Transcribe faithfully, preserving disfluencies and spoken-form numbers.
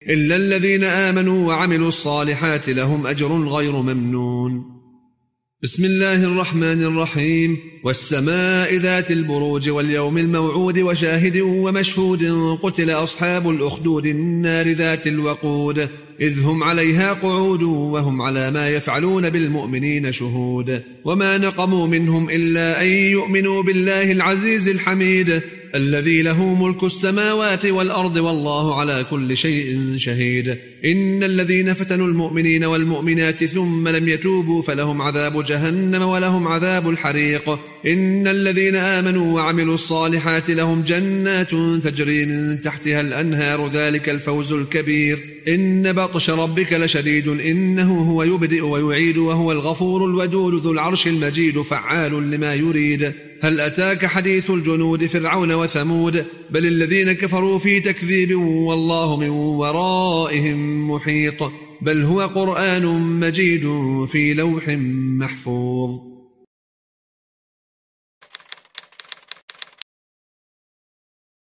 إلا الذين آمنوا وعملوا الصالحات لهم أجر غير ممنون. بسم الله الرحمن الرحيم. والسماء ذات البروج واليوم الموعود وشاهد ومشهود. قتل أصحاب الأخدود النار ذات الوقود إذ هم عليها قعود وهم على ما يفعلون بالمؤمنين شهود. وما نقموا منهم إلا أن يؤمنوا بالله العزيز الحميد الذي له ملك السماوات والأرض والله على كل شيء شهيد. إن الذين فتنوا المؤمنين والمؤمنات ثم لم يتوبوا فلهم عذاب جهنم ولهم عذاب الحريق. إن الذين آمنوا وعملوا الصالحات لهم جنات تجري من تحتها الأنهار ذلك الفوز الكبير. إن بطش ربك لشديد إنه هو يبدئ ويعيد وهو الغفور الودود ذو العرش المجيد فعال لما يريد. هل أتاك حديث الجنود فرعون وثمود بل الذين كفروا في تكذيب والله من ورائهم محيط. بل هو قرآن مجيد في لوح محفوظ.